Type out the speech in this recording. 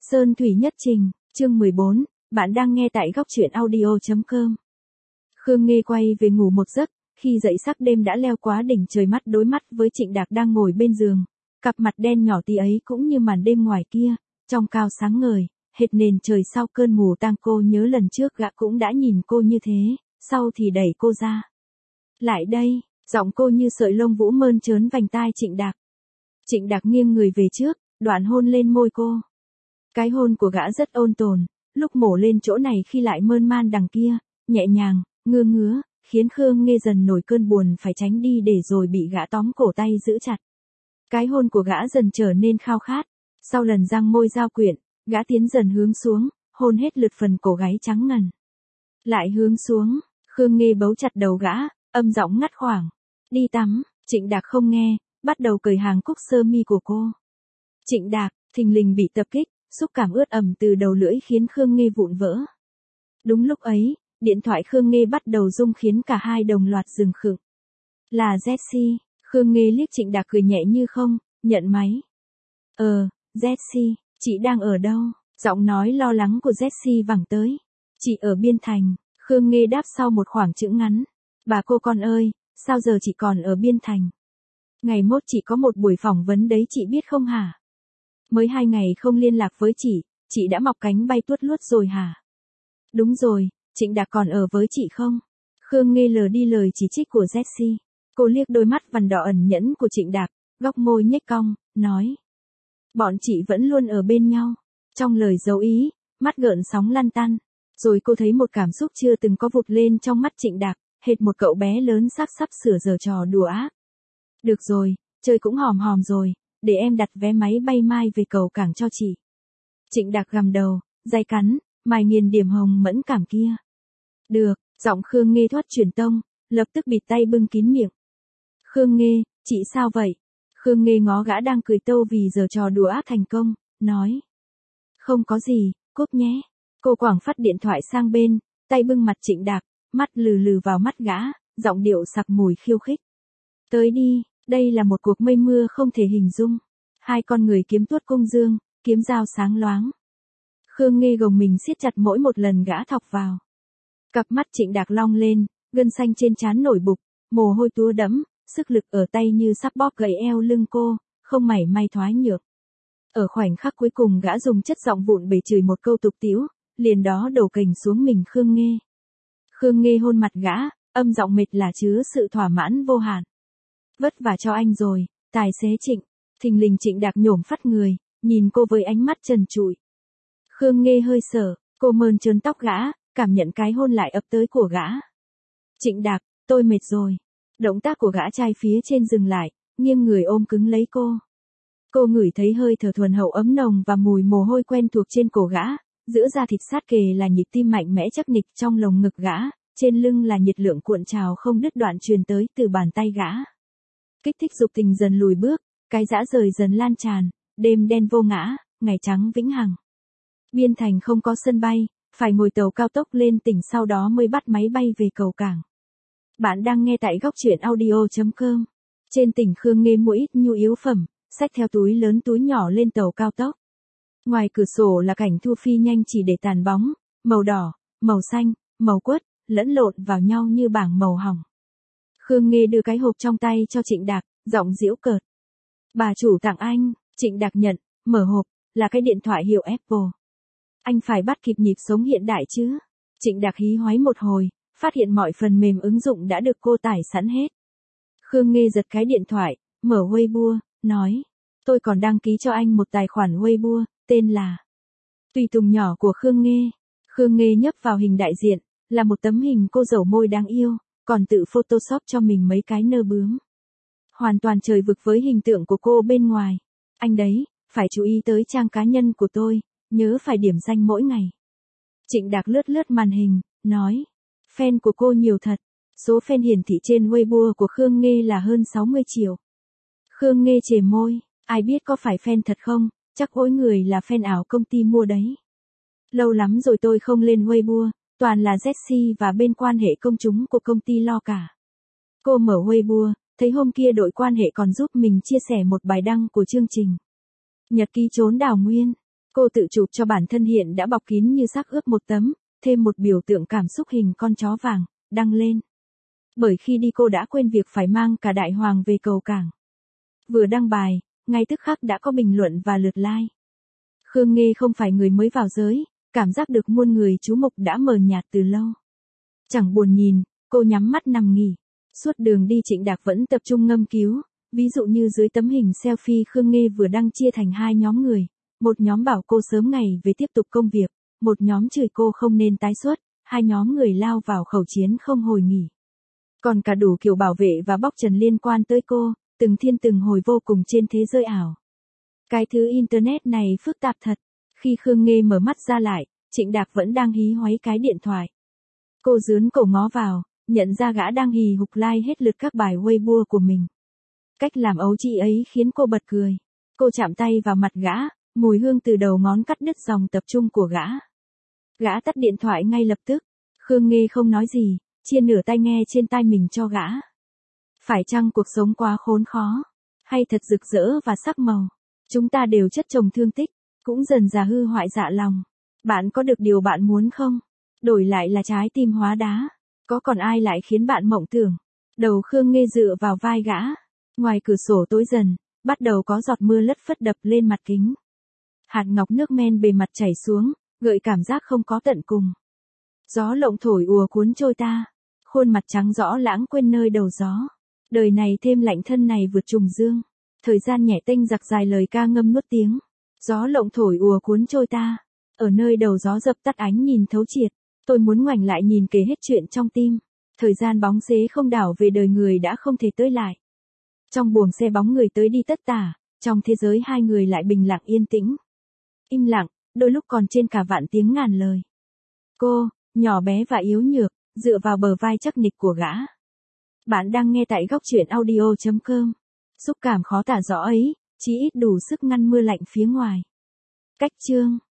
Sơn Thủy Nhất Trình, chương 14, bạn đang nghe tại góc truyện audio.com. Khương Nghê quay về ngủ một giấc, khi dậy sắc đêm đã leo quá đỉnh trời, mắt đối mắt với Trịnh Đạc đang ngồi bên giường. Cặp mặt đen nhỏ tí ấy cũng như màn đêm ngoài kia, trong cao sáng ngời, hệt nền trời sau cơn mù tang. Cô nhớ lần trước gã cũng đã nhìn cô như thế, sau thì đẩy cô ra. Lại đây, giọng cô như sợi lông vũ mơn trớn vành tai Trịnh Đạc. Trịnh Đạc nghiêng người về trước, đoạn hôn lên môi cô. Cái hôn của gã rất ôn tồn, lúc mổ lên chỗ này khi lại mơn man đằng kia, nhẹ nhàng, ngứa ngứa, khiến Khương Nghê dần nổi cơn buồn phải tránh đi để rồi bị gã tóm cổ tay giữ chặt. Cái hôn của gã dần trở nên khao khát, sau lần răng môi giao quyện, gã tiến dần hướng xuống, hôn hết lượt phần cổ gáy trắng ngần. Lại hướng xuống, Khương Nghê bấu chặt đầu gã, âm giọng ngắt khoảng. Đi tắm. Trịnh Đạc không nghe, bắt đầu cởi hàng cúc sơ mi của cô. Trịnh Đạc, thình lình bị tập kích, xúc cảm ướt ẩm từ đầu lưỡi khiến Khương Nghê vụn vỡ. Đúng lúc ấy, điện thoại Khương Nghê bắt đầu rung khiến cả hai đồng loạt dừng khựng. Là Jessie. Khương Nghê liếc Trịnh Đạc cười nhẹ như không, nhận máy. Jessie, chị đang ở đâu? Giọng nói lo lắng của Jessie vẳng tới. Chị ở Biên Thành. Khương Nghê đáp sau một khoảng chững ngắn. Bà cô con ơi, sao giờ chị còn ở Biên Thành? Ngày mốt chị có một buổi phỏng vấn đấy, chị biết không hả? Mới 2 ngày không liên lạc với chị đã mọc cánh bay tuốt luốt rồi hả? Đúng rồi, Trịnh Đạc còn ở với chị không? Khương Nghê lờ đi lời chỉ trích của Jessie. Cô liếc đôi mắt vằn đỏ ẩn nhẫn của Trịnh Đạc, góc môi nhếch cong, nói. Bọn chị vẫn luôn ở bên nhau. Trong lời giấu ý, mắt gợn sóng lăn tăn. Rồi cô thấy một cảm xúc chưa từng có vụt lên trong mắt Trịnh Đạc, hệt một cậu bé lớn sắp sửa giở trò đùa ác. Được rồi, chơi cũng hòm hòm rồi, để em đặt vé máy bay mai về cầu cảng cho chị. Trịnh Đạc gầm đầu, day cắn, mài nghiền điểm hồng mẫn cảm kia. Được, giọng Khương Nghê thoát truyền tông, lập tức bịt tay bưng kín miệng. Khương Nghê, chị sao vậy? Khương Nghê ngó gã đang cười tâu vì giở trò đùa ác thành công, nói. Không có gì, cúp nhé. Cô quẳng phắt điện thoại sang bên, tay bưng mặt Trịnh Đạc, mắt lừ lừ vào mắt gã, giọng điệu sặc mùi khiêu khích. Tới đi, đây là một cuộc mây mưa không thể hình dung. Hai con người kiếm tuốt cung dương, kiếm dao sáng loáng. Khương Nghê gồng mình siết chặt mỗi một lần gã thọc vào. Cặp mắt Trịnh Đạc long lên, gân xanh trên trán nổi bục, mồ hôi túa đẫm, sức lực ở tay như sắp bóp gãy eo lưng cô, không mảy may thoái nhược. Ở khoảnh khắc cuối cùng gã dùng chất giọng vụn bể chửi một câu tục tĩu, liền đó đổ kềnh xuống mình Khương Nghê. Khương Nghê hôn mặt gã, âm giọng mệt là chứa sự thỏa mãn vô hạn. Vất vả cho anh rồi, tài xế Trịnh. Thình lình Trịnh Đạc nhổm phắt người, nhìn cô với ánh mắt trần trụi. Khương Nghê hơi sợ, cô mơn trớn tóc gã, cảm nhận cái hôn lại ập tới của gã. Trịnh Đạc, tôi mệt rồi. Động tác của gã trai phía trên dừng lại, nghiêng người ôm cứng lấy cô. Cô ngửi thấy hơi thở thuần hậu ấm nồng và mùi mồ hôi quen thuộc trên cổ gã, giữa da thịt sát kề là nhịp tim mạnh mẽ chắc nịch trong lồng ngực gã, trên lưng là nhiệt lượng cuộn trào không đứt đoạn truyền tới từ bàn tay gã. Kích thích dục tình dần lùi bước, cái dã rời dần lan tràn, đêm đen vô ngã, ngày trắng vĩnh hằng. Biên Thành không có sân bay, phải ngồi tàu cao tốc lên tỉnh sau đó mới bắt máy bay về cầu cảng. Bạn đang nghe tại góc truyện audio.com. Trên tỉnh Khương Nghê mua ít nhu yếu phẩm, xách theo túi lớn túi nhỏ lên tàu cao tốc. Ngoài cửa sổ là cảnh thu phi nhanh chỉ để tàn bóng, màu đỏ, màu xanh, màu quất, lẫn lộn vào nhau như bảng màu hồng. Khương Nghê đưa cái hộp trong tay cho Trịnh Đạc, giọng giễu cợt. Bà chủ tặng anh. Trịnh Đạc nhận, mở hộp, là cái điện thoại hiệu Apple. Anh phải bắt kịp nhịp sống hiện đại chứ. Trịnh Đạc hí hoáy một hồi, phát hiện mọi phần mềm ứng dụng đã được cô tải sẵn hết. Khương Nghê giật cái điện thoại, mở Weibo, nói. Tôi còn đăng ký cho anh một tài khoản Weibo, tên là Tùy Tùng nhỏ của Khương Nghê. Khương Nghê nhấp vào hình đại diện, là một tấm hình cô dâu môi đáng yêu, còn tự photoshop cho mình mấy cái nơ bướm. Hoàn toàn trời vực với hình tượng của cô bên ngoài. Anh đấy, phải chú ý tới trang cá nhân của tôi, nhớ phải điểm danh mỗi ngày. Trịnh Đạc lướt lướt màn hình, nói. Fan của cô nhiều thật. Số fan hiển thị trên Weibo của Khương Nghê là hơn 60 triệu. Khương Nghê chề môi, ai biết có phải fan thật không, chắc mỗi người là fan ảo công ty mua đấy. Lâu lắm rồi tôi không lên Weibo, toàn là Jessie và bên quan hệ công chúng của công ty lo cả. Cô mở Weibo, thấy hôm kia đội quan hệ còn giúp mình chia sẻ một bài đăng của chương trình Nhật ký trốn đảo nguyên. Cô tự chụp cho bản thân hiện đã bọc kín như xác ướp một tấm, thêm một biểu tượng cảm xúc hình con chó vàng, đăng lên. Bởi khi đi cô đã quên việc phải mang cả đại hoàng về cầu cảng. Vừa đăng bài, ngay tức khắc đã có bình luận và lượt like. Khương Nghê không phải người mới vào giới, cảm giác được muôn người chú mục đã mờ nhạt từ lâu. Chẳng buồn nhìn, cô nhắm mắt nằm nghỉ. Suốt đường đi Trịnh Đạc vẫn tập trung ngâm cứu, ví dụ như dưới tấm hình selfie Khương Nghê vừa đăng chia thành hai nhóm người. Một nhóm bảo cô sớm ngày về tiếp tục công việc, một nhóm chửi cô không nên tái xuất, hai nhóm người lao vào khẩu chiến không hồi nghỉ. Còn cả đủ kiểu bảo vệ và bóc trần liên quan tới cô, từng thiên từng hồi vô cùng trên thế giới ảo. Cái thứ internet này phức tạp thật. Khi Khương Nghê mở mắt ra lại, Trịnh Đạc vẫn đang hí hoáy cái điện thoại. Cô dướn cổ ngó vào, nhận ra gã đang hì hục like hết lượt các bài Weibo của mình. Cách làm ấu trĩ ấy khiến cô bật cười. Cô chạm tay vào mặt gã, mùi hương từ đầu ngón cắt đứt dòng tập trung của gã. Gã tắt điện thoại ngay lập tức. Khương Nghê không nói gì, chia nửa tai nghe trên tai mình cho gã. Phải chăng cuộc sống quá khốn khó, hay thật rực rỡ và sắc màu? Chúng ta đều chất chồng thương tích, cũng dần dà hư hoại dạ lòng. Bạn có được điều bạn muốn không? Đổi lại là trái tim hóa đá. Có còn ai lại khiến bạn mộng tưởng? Đầu Khương Nghê dựa vào vai gã. Ngoài cửa sổ tối dần, bắt đầu có giọt mưa lất phất đập lên mặt kính. Hạt ngọc nước men bề mặt chảy xuống, gợi cảm giác không có tận cùng. Gió lộng thổi ùa cuốn trôi ta. Khuôn mặt trắng rõ lãng quên nơi đầu gió. Đời này thêm lạnh thân này vượt trùng dương. Thời gian nhẹ tênh giặc dài lời ca ngâm nuốt tiếng. Gió lộng thổi ùa cuốn trôi ta. Ở nơi đầu gió dập tắt ánh nhìn thấu triệt. Tôi muốn ngoảnh lại nhìn kể hết chuyện trong tim. Thời gian bóng xế không đảo về đời người đã không thể tới lại. Trong buồng xe bóng người tới đi tất tả. Trong thế giới hai người lại bình lặng yên tĩnh. Im lặng, đôi lúc còn trên cả vạn tiếng ngàn lời. Cô, nhỏ bé và yếu nhược, dựa vào bờ vai chắc nịch của gã. Bạn đang nghe tại góc truyện audio.com. Xúc cảm khó tả rõ ấy, chỉ ít đủ sức ngăn mưa lạnh phía ngoài. Cách chương